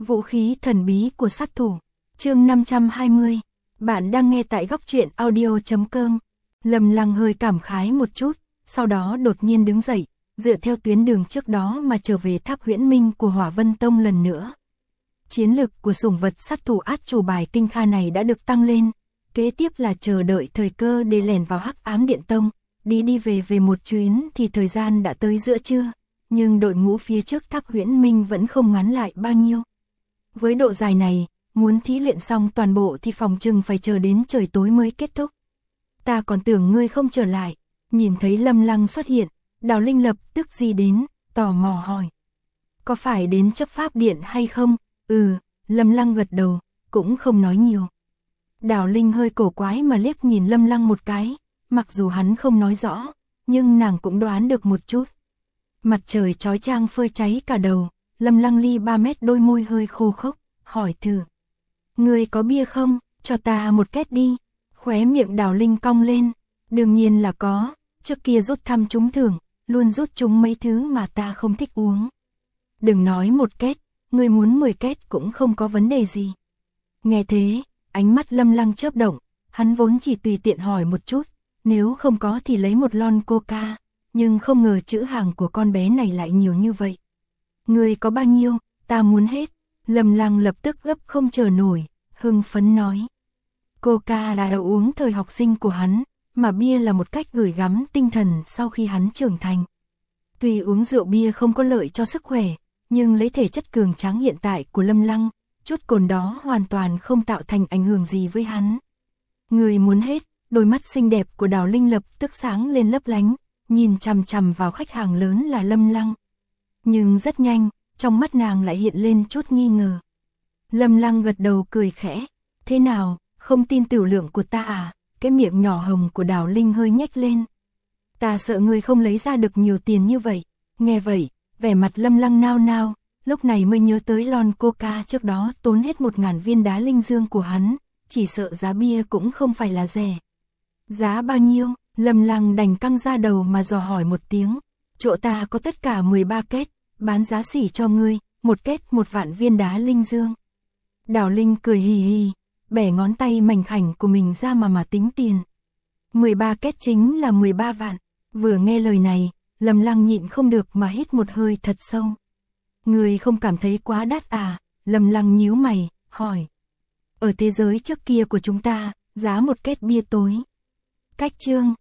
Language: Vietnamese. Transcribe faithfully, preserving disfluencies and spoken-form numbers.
Vũ khí thần bí của sát thủ. Chương năm trăm hai mươi. Bạn đang nghe tại góc truyện audio chấm com. Lâm Lăng hơi cảm khái một chút, sau đó đột nhiên đứng dậy, dựa theo tuyến đường trước đó mà trở về tháp huyễn minh của Hỏa Vân Tông lần nữa. Chiến lực của sủng vật sát thủ át chủ bài Kinh Kha này đã được tăng lên, kế tiếp là chờ đợi thời cơ để lẻn vào Hắc Ám Điện Tông, đi đi về về một chuyến thì thời gian đã tới giữa trưa, nhưng đội ngũ phía trước tháp huyễn minh vẫn không ngắn lại bao nhiêu. Với độ dài này, muốn thí luyện xong toàn bộ thì phòng chừng phải chờ đến trời tối mới kết thúc. Ta còn tưởng ngươi không trở lại. Nhìn thấy Lâm Lăng xuất hiện, Đào Linh lập tức di đến, tò mò hỏi. Có phải đến chấp pháp điện hay không? Ừ, Lâm Lăng gật đầu, cũng không nói nhiều. Đào Linh hơi cổ quái mà liếc nhìn Lâm Lăng một cái, mặc dù hắn không nói rõ, nhưng nàng cũng đoán được một chút. Mặt trời chói chang phơi cháy cả đầu, Lâm Lăng ly ba mét đôi môi hơi khô khốc, hỏi thử. Ngươi có bia không, cho ta một két đi. Khóe miệng Đào Linh cong lên, đương nhiên là có, trước kia rút thăm trúng thưởng, luôn rút trúng mấy thứ mà ta không thích uống. Đừng nói một két, ngươi muốn mười két cũng không có vấn đề gì. Nghe thế, ánh mắt Lâm Lăng chớp động, hắn vốn chỉ tùy tiện hỏi một chút, nếu không có thì lấy một lon coca, nhưng không ngờ chữ hàng của con bé này lại nhiều như vậy. Ngươi có bao nhiêu, ta muốn hết. Lâm Lăng lập tức gấp không chờ nổi, hưng phấn nói. Coca là đồ uống thời học sinh của hắn, mà bia là một cách gửi gắm tinh thần sau khi hắn trưởng thành. Tuy uống rượu bia không có lợi cho sức khỏe, nhưng lấy thể chất cường tráng hiện tại của Lâm Lăng, chút cồn đó hoàn toàn không tạo thành ảnh hưởng gì với hắn. Người muốn hết, đôi mắt xinh đẹp của Đào Linh lập tức sáng lên lấp lánh, nhìn chằm chằm vào khách hàng lớn là Lâm Lăng. Nhưng rất nhanh, trong mắt nàng lại hiện lên chút nghi ngờ. Lâm Lăng gật đầu cười khẽ. Thế nào, không tin tiểu lượng của ta à? Cái miệng nhỏ hồng của Đào Linh hơi nhếch lên. Ta sợ ngươi không lấy ra được nhiều tiền như vậy. Nghe vậy, vẻ mặt Lâm Lăng nao nao, lúc này mới nhớ tới lon coca trước đó tốn hết một ngàn viên đá linh dương của hắn, chỉ sợ giá bia cũng không phải là rẻ. Giá bao nhiêu? Lâm Lăng đành căng ra đầu mà dò hỏi một tiếng. Chỗ ta có tất cả mười ba két, bán giá sỉ cho ngươi, một két một vạn viên đá linh dương. Đào Linh cười hì hì, bẻ ngón tay mảnh khảnh của mình ra mà mà tính tiền. mười ba két chính là mười ba vạn. Vừa nghe lời này, Lâm Lăng nhịn không được mà hít một hơi thật sâu. Ngươi không cảm thấy quá đắt à? Lâm Lăng nhíu mày, hỏi. Ở thế giới trước kia của chúng ta, giá một két bia tối. Cách chương,